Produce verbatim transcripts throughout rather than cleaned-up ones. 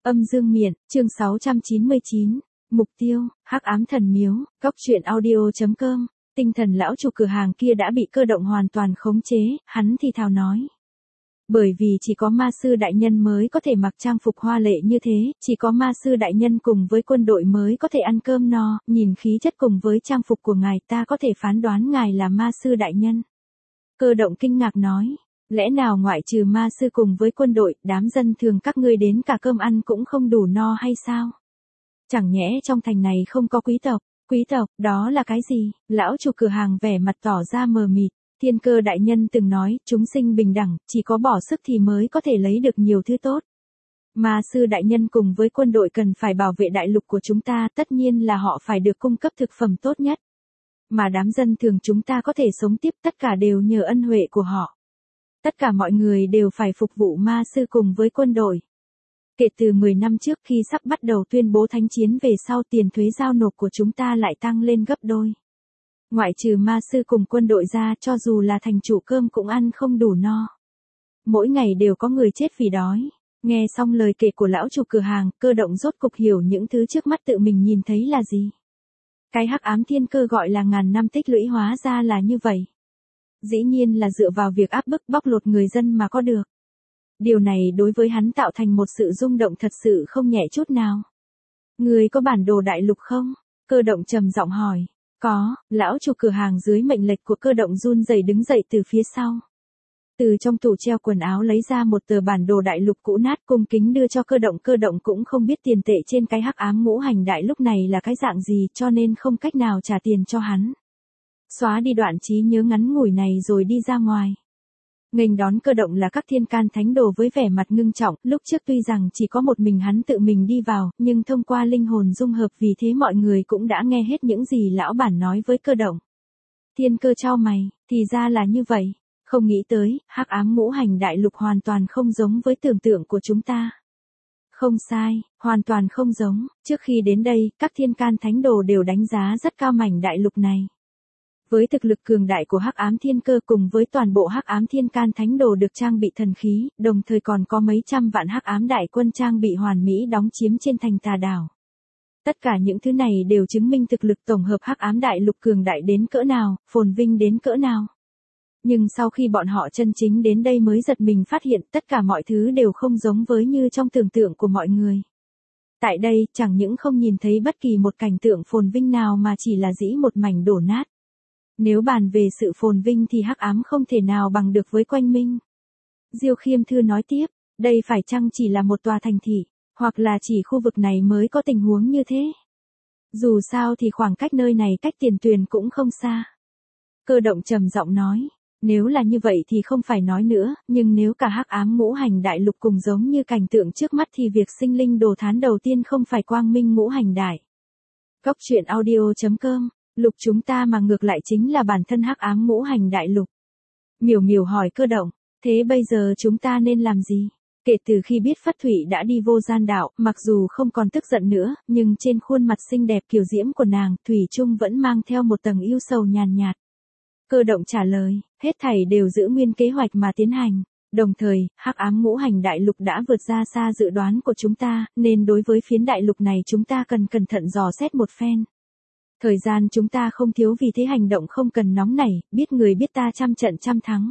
Âm dương miện, chương sáu trăm chín mươi chín. Mục tiêu, Hắc ám thần miếu, góc truyện audio chấm com. Tinh thần lão chủ cửa hàng kia đã bị cơ động hoàn toàn khống chế, hắn thì thào nói. Bởi vì chỉ có ma sư đại nhân mới có thể mặc trang phục hoa lệ như thế, chỉ có ma sư đại nhân cùng với quân đội mới có thể ăn cơm no, nhìn khí chất cùng với trang phục của ngài ta có thể phán đoán ngài là ma sư đại nhân. Cơ động kinh ngạc nói. Lẽ nào ngoại trừ ma sư cùng với quân đội, đám dân thường các ngươi đến cả cơm ăn cũng không đủ no hay sao? Chẳng nhẽ trong thành này không có quý tộc? Quý tộc, đó là cái gì? Lão chủ cửa hàng vẻ mặt tỏ ra mờ mịt. Thiên Cơ đại nhân từng nói, chúng sinh bình đẳng, chỉ có bỏ sức thì mới có thể lấy được nhiều thứ tốt. Ma sư đại nhân cùng với quân đội cần phải bảo vệ đại lục của chúng ta, tất nhiên là họ phải được cung cấp thực phẩm tốt nhất. Mà đám dân thường chúng ta có thể sống tiếp tất cả đều nhờ ân huệ của họ. Tất cả mọi người đều phải phục vụ ma sư cùng với quân đội. Kể từ mười năm trước khi sắp bắt đầu tuyên bố thánh chiến về sau, tiền thuế giao nộp của chúng ta lại tăng lên gấp đôi. Ngoại trừ ma sư cùng quân đội ra, cho dù là thành chủ cơm cũng ăn không đủ no. Mỗi ngày đều có người chết vì đói. Nghe xong lời kể của lão chủ cửa hàng, Cơ động rốt cục hiểu những thứ trước mắt tự mình nhìn thấy là gì. Cái hắc ám thiên cơ gọi là ngàn năm tích lũy hóa ra là như vậy. Dĩ nhiên là dựa vào việc áp bức bóc lột người dân mà có được. Điều này đối với hắn tạo thành một sự rung động thật sự không nhẹ chút nào. Người có bản đồ đại lục không? Cơ động trầm giọng hỏi. Có, lão chủ cửa hàng dưới mệnh lệnh của Cơ động run rẩy đứng dậy từ phía sau. Từ trong tủ treo quần áo lấy ra một tờ bản đồ đại lục cũ nát cung kính đưa cho Cơ động. Cơ động cũng không biết tiền tệ trên cái hắc ám ngũ hành đại lúc này là cái dạng gì, cho nên không cách nào trả tiền cho hắn. Xóa đi đoạn trí nhớ ngắn ngủi này rồi đi ra ngoài. Nghênh đón Cơ động là các thiên can thánh đồ với vẻ mặt ngưng trọng, lúc trước tuy rằng chỉ có một mình hắn tự mình đi vào, nhưng thông qua linh hồn dung hợp, vì thế mọi người cũng đã nghe hết những gì lão bản nói với Cơ động. Thiên Cơ chau mày, thì ra là như vậy, không nghĩ tới, hắc ám ngũ hành đại lục hoàn toàn không giống với tưởng tượng của chúng ta. Không sai, hoàn toàn không giống, trước khi đến đây, các thiên can thánh đồ đều đánh giá rất cao mảnh đại lục này. Với thực lực cường đại của hắc ám thiên cơ cùng với toàn bộ hắc ám thiên can thánh đồ được trang bị thần khí, đồng thời còn có mấy trăm vạn hắc ám đại quân trang bị hoàn mỹ đóng chiếm trên thành tà đảo. Tất cả những thứ này đều chứng minh thực lực tổng hợp hắc ám đại lục cường đại đến cỡ nào, phồn vinh đến cỡ nào. Nhưng sau khi bọn họ chân chính đến đây mới giật mình phát hiện tất cả mọi thứ đều không giống với như trong tưởng tượng của mọi người. Tại đây, chẳng những không nhìn thấy bất kỳ một cảnh tượng phồn vinh nào mà chỉ là dĩ một mảnh đổ nát. Nếu bàn về sự phồn vinh thì hắc ám không thể nào bằng được với Quanh Minh. Diêu Khiêm Thư nói tiếp, đây phải chăng chỉ là một tòa thành thị, hoặc là chỉ khu vực này mới có tình huống như thế? Dù sao thì khoảng cách nơi này cách tiền tuyền cũng không xa. Cơ động trầm giọng nói, nếu là như vậy thì không phải nói nữa, nhưng nếu cả hắc ám ngũ hành đại lục cùng giống như cảnh tượng trước mắt thì việc sinh linh đồ thán đầu tiên không phải quang minh ngũ hành đại. Góc truyện audio chấm com. Lục chúng ta mà ngược lại chính là bản thân hắc ám ngũ hành đại lục. Miểu Miểu hỏi Cơ động, thế bây giờ chúng ta nên làm gì? Kể từ khi biết Phất Thủy đã đi vô gian đạo, mặc dù không còn tức giận nữa, nhưng trên khuôn mặt xinh đẹp kiều diễm của nàng, thủy chung vẫn mang theo một tầng ưu sầu nhàn nhạt. Cơ động trả lời, hết thảy đều giữ nguyên kế hoạch mà tiến hành. Đồng thời, hắc ám ngũ hành đại lục đã vượt ra xa dự đoán của chúng ta, nên đối với phiến đại lục này chúng ta cần cẩn thận dò xét một phen. Thời gian chúng ta không thiếu, vì thế hành động không cần nóng nảy, biết người biết ta trăm trận trăm thắng.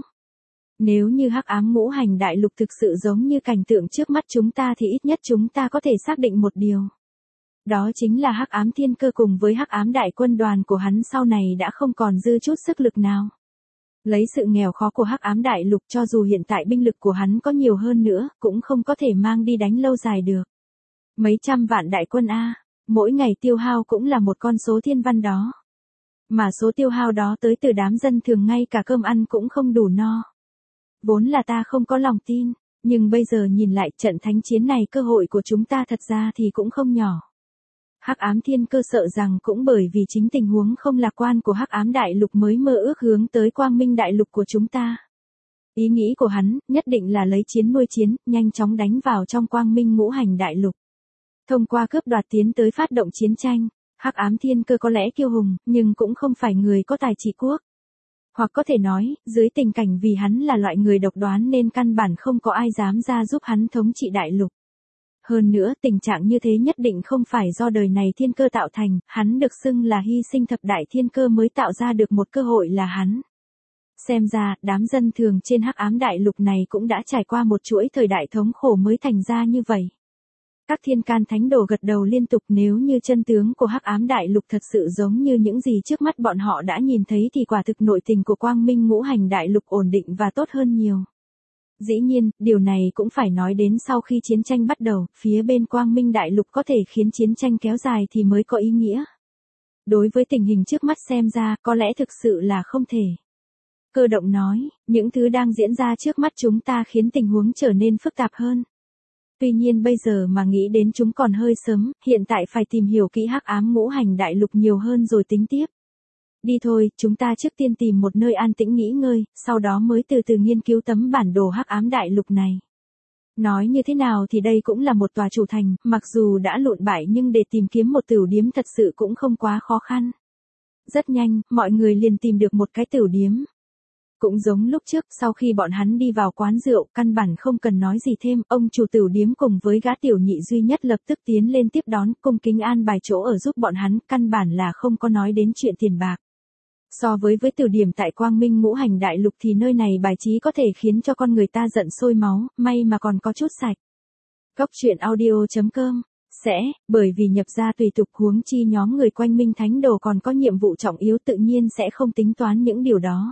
Nếu như hắc ám ngũ hành đại lục thực sự giống như cảnh tượng trước mắt chúng ta thì ít nhất chúng ta có thể xác định một điều. Đó chính là hắc ám thiên cơ cùng với hắc ám đại quân đoàn của hắn sau này đã không còn dư chút sức lực nào. Lấy sự nghèo khó của hắc ám đại lục, cho dù hiện tại binh lực của hắn có nhiều hơn nữa, cũng không có thể mang đi đánh lâu dài được. Mấy trăm vạn đại quân a, mỗi ngày tiêu hao cũng là một con số thiên văn đó. Mà số tiêu hao đó tới từ đám dân thường ngay cả cơm ăn cũng không đủ no. Vốn là ta không có lòng tin, nhưng bây giờ nhìn lại trận thánh chiến này, cơ hội của chúng ta thật ra thì cũng không nhỏ. Hắc ám thiên cơ sợ rằng cũng bởi vì chính tình huống không lạc quan của hắc ám đại lục mới mơ ước hướng tới quang minh đại lục của chúng ta. Ý nghĩ của hắn, nhất định là lấy chiến nuôi chiến, nhanh chóng đánh vào trong quang minh ngũ hành đại lục. Thông qua cướp đoạt tiến tới phát động chiến tranh, hắc ám thiên cơ có lẽ kiêu hùng, nhưng cũng không phải người có tài trị quốc. Hoặc có thể nói, dưới tình cảnh vì hắn là loại người độc đoán nên căn bản không có ai dám ra giúp hắn thống trị đại lục. Hơn nữa, tình trạng như thế nhất định không phải do đời này thiên cơ tạo thành, hắn được xưng là hy sinh thập đại thiên cơ mới tạo ra được một cơ hội là hắn. Xem ra, đám dân thường trên hắc ám đại lục này cũng đã trải qua một chuỗi thời đại thống khổ mới thành ra như vậy. Các thiên can thánh đồ gật đầu liên tục, nếu như chân tướng của hắc ám đại lục thật sự giống như những gì trước mắt bọn họ đã nhìn thấy thì quả thực nội tình của quang minh ngũ hành đại lục ổn định và tốt hơn nhiều. Dĩ nhiên, điều này cũng phải nói đến sau khi chiến tranh bắt đầu, phía bên quang minh đại lục có thể khiến chiến tranh kéo dài thì mới có ý nghĩa. Đối với tình hình trước mắt xem ra, có lẽ thực sự là không thể. Cơ động nói, những thứ đang diễn ra trước mắt chúng ta khiến tình huống trở nên phức tạp hơn. Tuy nhiên bây giờ mà nghĩ đến chúng còn hơi sớm, hiện tại phải tìm hiểu kỹ hắc ám ngũ hành đại lục nhiều hơn rồi tính tiếp. Đi thôi, chúng ta trước tiên tìm một nơi an tĩnh nghỉ ngơi, sau đó mới từ từ nghiên cứu tấm bản đồ hắc ám đại lục này. Nói như thế nào thì đây cũng là một tòa chủ thành, mặc dù đã lụn bại nhưng để tìm kiếm một tửu điếm thật sự cũng không quá khó khăn. Rất nhanh, mọi người liền tìm được một cái tửu điếm. Cũng giống lúc trước, sau khi bọn hắn đi vào quán rượu, căn bản không cần nói gì thêm, ông chủ tửu điếm cùng với gã tiểu nhị duy nhất lập tức tiến lên tiếp đón, cung kính an bài chỗ ở giúp bọn hắn, căn bản là không có nói đến chuyện tiền bạc. So với với tiểu điểm tại Quang Minh ngũ hành đại lục thì nơi này bài trí có thể khiến cho con người ta giận sôi máu, may mà còn có chút sạch. Góc truyện audio chấm com sẽ, bởi vì nhập gia tùy tục, huống chi nhóm người quanh Minh Thánh Đồ còn có nhiệm vụ trọng yếu tự nhiên sẽ không tính toán những điều đó.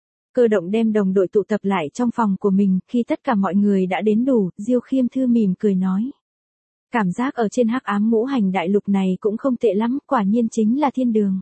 Cơ động đem đồng đội tụ tập lại trong phòng của mình, khi tất cả mọi người đã đến đủ, Diêu Khiêm Thư mỉm cười nói. Cảm giác ở trên hắc ám ngũ hành đại lục này cũng không tệ lắm, quả nhiên chính là thiên đường.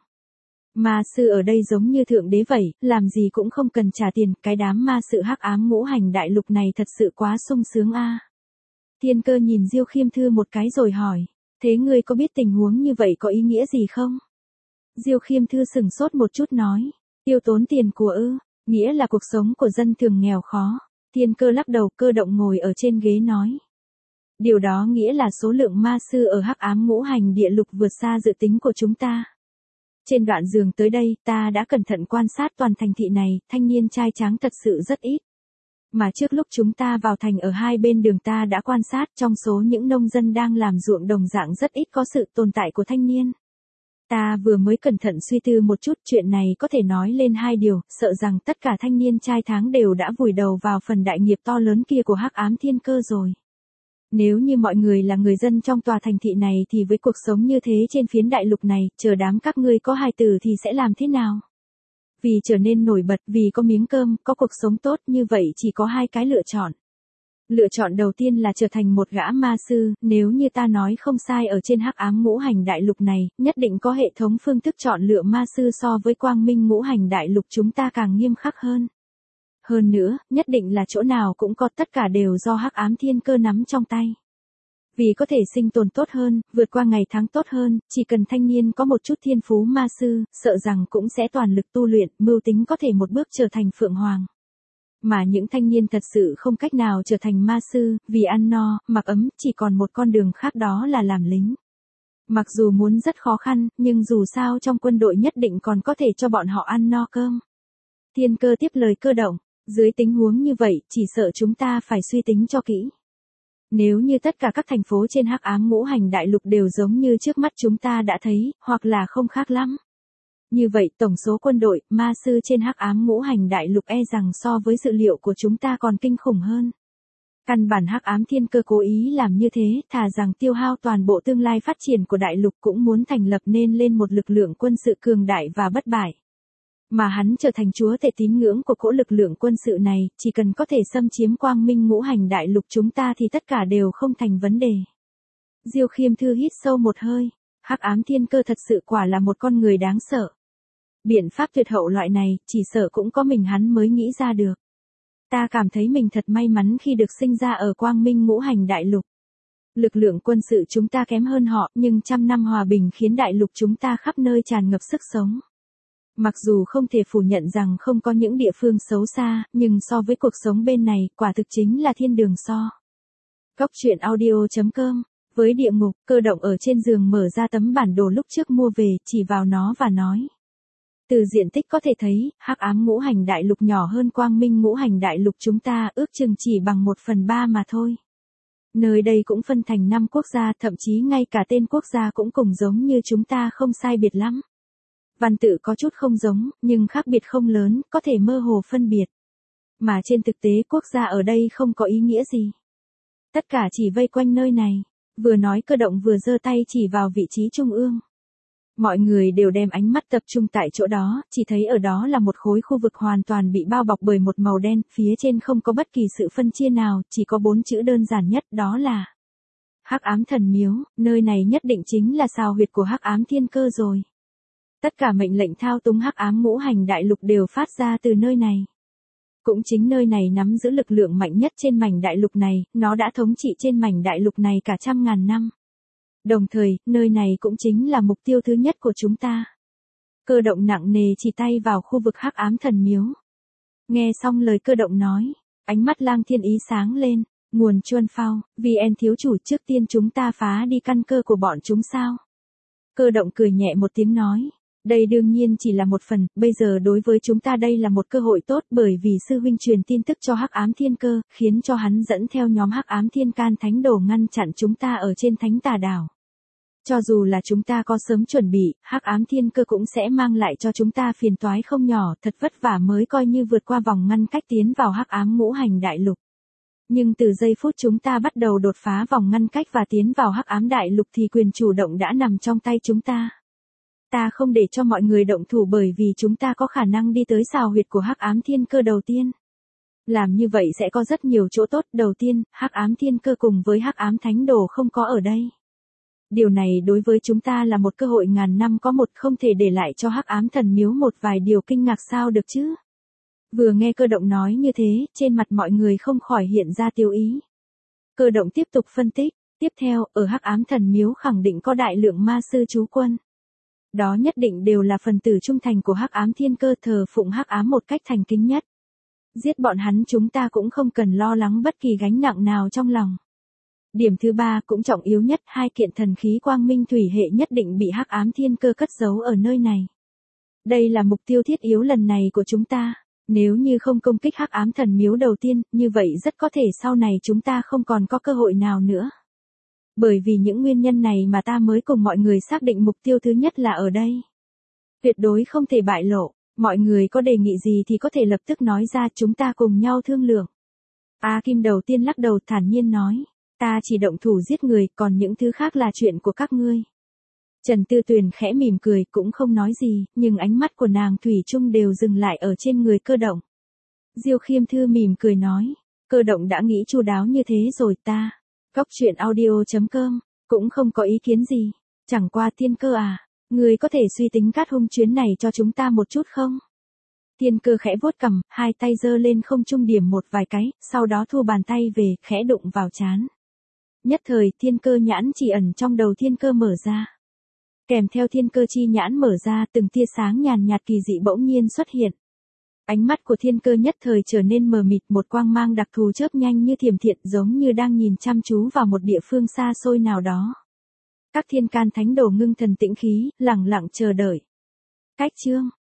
Ma sư ở đây giống như thượng đế vậy, làm gì cũng không cần trả tiền, cái đám ma sự hắc ám ngũ hành đại lục này thật sự quá sung sướng a. Thiên Cơ nhìn Diêu Khiêm Thư một cái rồi hỏi, thế ngươi có biết tình huống như vậy có ý nghĩa gì không? Diêu Khiêm Thư sừng sốt một chút nói, tiêu tốn tiền của ư, nghĩa là cuộc sống của dân thường nghèo khó. Thiên Cơ lắc đầu, Cơ động ngồi ở trên ghế nói. Điều đó nghĩa là số lượng ma sư ở hắc ám ngũ hành địa lục vượt xa dự tính của chúng ta. Trên đoạn đường tới đây, ta đã cẩn thận quan sát toàn thành thị này, thanh niên trai tráng thật sự rất ít. Mà trước lúc chúng ta vào thành ở hai bên đường ta đã quan sát, trong số những nông dân đang làm ruộng đồng dạng rất ít có sự tồn tại của thanh niên. Ta vừa mới cẩn thận suy tư một chút, chuyện này có thể nói lên hai điều, sợ rằng tất cả thanh niên trai tráng đều đã vùi đầu vào phần đại nghiệp to lớn kia của hắc ám thiên cơ rồi. Nếu như mọi người là người dân trong tòa thành thị này thì với cuộc sống như thế trên phiến đại lục này, chờ đám các ngươi có hài tử thì sẽ làm thế nào? Vì trở nên nổi bật, vì có miếng cơm, có cuộc sống tốt, như vậy chỉ có hai cái lựa chọn. Lựa chọn đầu tiên là trở thành một gã ma sư, nếu như ta nói không sai ở trên hắc ám ngũ hành đại lục này, nhất định có hệ thống phương thức chọn lựa ma sư so với quang minh ngũ hành đại lục chúng ta càng nghiêm khắc hơn. Hơn nữa, nhất định là chỗ nào cũng có, tất cả đều do hắc ám thiên cơ nắm trong tay. Vì có thể sinh tồn tốt hơn, vượt qua ngày tháng tốt hơn, chỉ cần thanh niên có một chút thiên phú ma sư, sợ rằng cũng sẽ toàn lực tu luyện, mưu tính có thể một bước trở thành phượng hoàng. Mà những thanh niên thật sự không cách nào trở thành ma sư, vì ăn no, mặc ấm, chỉ còn một con đường khác, đó là làm lính. Mặc dù muốn rất khó khăn, nhưng dù sao trong quân đội nhất định còn có thể cho bọn họ ăn no cơm. Thiên Cơ tiếp lời Cơ động, dưới tình huống như vậy, chỉ sợ chúng ta phải suy tính cho kỹ. Nếu như tất cả các thành phố trên hắc ám ngũ hành đại lục đều giống như trước mắt chúng ta đã thấy, hoặc là không khác lắm. Như vậy tổng số quân đội, ma sư trên hắc ám ngũ hành đại lục e rằng so với dự liệu của chúng ta còn kinh khủng hơn. Căn bản hắc ám thiên cơ cố ý làm như thế, thà rằng tiêu hao toàn bộ tương lai phát triển của đại lục cũng muốn thành lập nên lên một lực lượng quân sự cường đại và bất bại. Mà hắn trở thành chúa tể tín ngưỡng của cỗ lực lượng quân sự này, chỉ cần có thể xâm chiếm quang minh ngũ hành đại lục chúng ta thì tất cả đều không thành vấn đề. Diêu Khiêm Thư hít sâu một hơi, hắc ám thiên cơ thật sự quả là một con người đáng sợ. Biện pháp tuyệt hậu loại này, chỉ sợ cũng có mình hắn mới nghĩ ra được. Ta cảm thấy mình thật may mắn khi được sinh ra ở quang minh ngũ hành đại lục. Lực lượng quân sự chúng ta kém hơn họ, nhưng trăm năm hòa bình khiến đại lục chúng ta khắp nơi tràn ngập sức sống. Mặc dù không thể phủ nhận rằng không có những địa phương xấu xa, nhưng so với cuộc sống bên này, quả thực chính là thiên đường so. Góc truyện audio chấm com, với địa ngục, Cơ động ở trên giường mở ra tấm bản đồ lúc trước mua về, chỉ vào nó và nói. Từ diện tích có thể thấy, hắc ám ngũ hành đại lục nhỏ hơn quang minh ngũ hành đại lục chúng ta, ước chừng chỉ bằng một phần ba mà thôi. Nơi đây cũng phân thành năm quốc gia, thậm chí ngay cả tên quốc gia cũng cùng giống như chúng ta không sai biệt lắm. Văn tự có chút không giống, nhưng khác biệt không lớn, có thể mơ hồ phân biệt. Mà trên thực tế quốc gia ở đây không có ý nghĩa gì. Tất cả chỉ vây quanh nơi này, vừa nói cơ động vừa giơ tay chỉ vào vị trí trung ương. Mọi người đều đem ánh mắt tập trung tại chỗ đó, chỉ thấy ở đó là một khối khu vực hoàn toàn bị bao bọc bởi một màu đen, phía trên không có bất kỳ sự phân chia nào, chỉ có bốn chữ đơn giản nhất, đó là Hắc Ám Thần Miếu. Nơi này nhất định chính là sào huyệt của Hắc Ám Thiên Cơ rồi. Tất cả mệnh lệnh thao túng Hắc Ám Ngũ Hành Đại Lục đều phát ra từ nơi này. Cũng chính nơi này nắm giữ lực lượng mạnh nhất trên mảnh đại lục này, nó đã thống trị trên mảnh đại lục này cả trăm ngàn năm. Đồng thời, nơi này cũng chính là mục tiêu thứ nhất của chúng ta. Cơ động nặng nề chỉ tay vào khu vực Hắc Ám Thần Miếu. Nghe xong lời cơ động nói, ánh mắt Lang Thiên Ý sáng lên, nguồn Chuân Phao, vê en thiếu chủ, trước tiên chúng ta phá đi căn cơ của bọn chúng sao? Cơ động cười nhẹ một tiếng nói, đây đương nhiên chỉ là một phần, bây giờ đối với chúng ta đây là một cơ hội tốt, bởi vì sư huynh truyền tin tức cho Hắc Ám Thiên Cơ, khiến cho hắn dẫn theo nhóm Hắc Ám Thiên Can Thánh Đồ ngăn chặn chúng ta ở trên Thánh Tà Đảo. Cho dù là chúng ta có sớm chuẩn bị, Hắc Ám Thiên Cơ cũng sẽ mang lại cho chúng ta phiền toái không nhỏ, thật vất vả mới coi như vượt qua vòng ngăn cách tiến vào Hắc Ám Ngũ Hành Đại Lục. Nhưng từ giây phút chúng ta bắt đầu đột phá vòng ngăn cách và tiến vào Hắc Ám Đại Lục thì quyền chủ động đã nằm trong tay chúng ta. Ta không để cho mọi người động thủ bởi vì chúng ta có khả năng đi tới sào huyệt của Hắc Ám Thiên Cơ đầu tiên. Làm như vậy sẽ có rất nhiều chỗ tốt. Đầu tiên, Hắc Ám Thiên Cơ cùng với Hắc Ám Thánh Đồ không có ở đây. Điều này đối với chúng ta là một cơ hội ngàn năm có một, không thể để lại cho Hắc Ám Thần Miếu một vài điều kinh ngạc sao được chứ. Vừa nghe cơ động nói như thế, trên mặt mọi người không khỏi hiện ra tiêu ý. Cơ động tiếp tục phân tích, tiếp theo, ở Hắc Ám Thần Miếu khẳng định có đại lượng ma sư trú quân. Đó nhất định đều là phần tử trung thành của Hắc Ám Thiên Cơ, thờ phụng Hắc Ám một cách thành kính nhất. Giết bọn hắn chúng ta cũng không cần lo lắng bất kỳ gánh nặng nào trong lòng. Điểm thứ ba cũng trọng yếu nhất, hai kiện thần khí quang minh thủy hệ nhất định bị Hắc Ám Thiên Cơ cất giấu ở nơi này. Đây là mục tiêu thiết yếu lần này của chúng ta. Nếu như không công kích Hắc Ám Thần Miếu đầu tiên, như vậy rất có thể sau này chúng ta không còn có cơ hội nào nữa. Bởi vì những nguyên nhân này mà ta mới cùng mọi người xác định mục tiêu thứ nhất là ở đây. Tuyệt đối không thể bại lộ, mọi người có đề nghị gì thì có thể lập tức nói ra, chúng ta cùng nhau thương lượng. A Kim đầu tiên lắc đầu thản nhiên nói, ta chỉ động thủ giết người, còn những thứ khác là chuyện của các ngươi. Trần Tư Tuyền khẽ mỉm cười cũng không nói gì, nhưng ánh mắt của nàng thủy chung đều dừng lại ở trên người cơ động. Diêu Khiêm Thư mỉm cười nói, cơ động đã nghĩ chu đáo như thế rồi ta. Góc truyện audio chấm com, cũng không có ý kiến gì. Chẳng qua Thiên Cơ à, người có thể suy tính cát hung chuyến này cho chúng ta một chút không? Thiên Cơ khẽ vuốt cằm, hai tay giơ lên không trung điểm một vài cái, sau đó thu bàn tay về, khẽ đụng vào trán. Nhất thời Thiên Cơ nhãn chỉ ẩn trong đầu Thiên Cơ mở ra. Kèm theo Thiên Cơ chi nhãn mở ra, từng tia sáng nhàn nhạt kỳ dị bỗng nhiên xuất hiện. Ánh mắt của Thiên Cơ nhất thời trở nên mờ mịt, một quang mang đặc thù chớp nhanh như thiểm thiện, giống như đang nhìn chăm chú vào một địa phương xa xôi nào đó. Các Thiên Can Thánh Đồ ngưng thần tĩnh khí, lặng lặng chờ đợi. Cách chương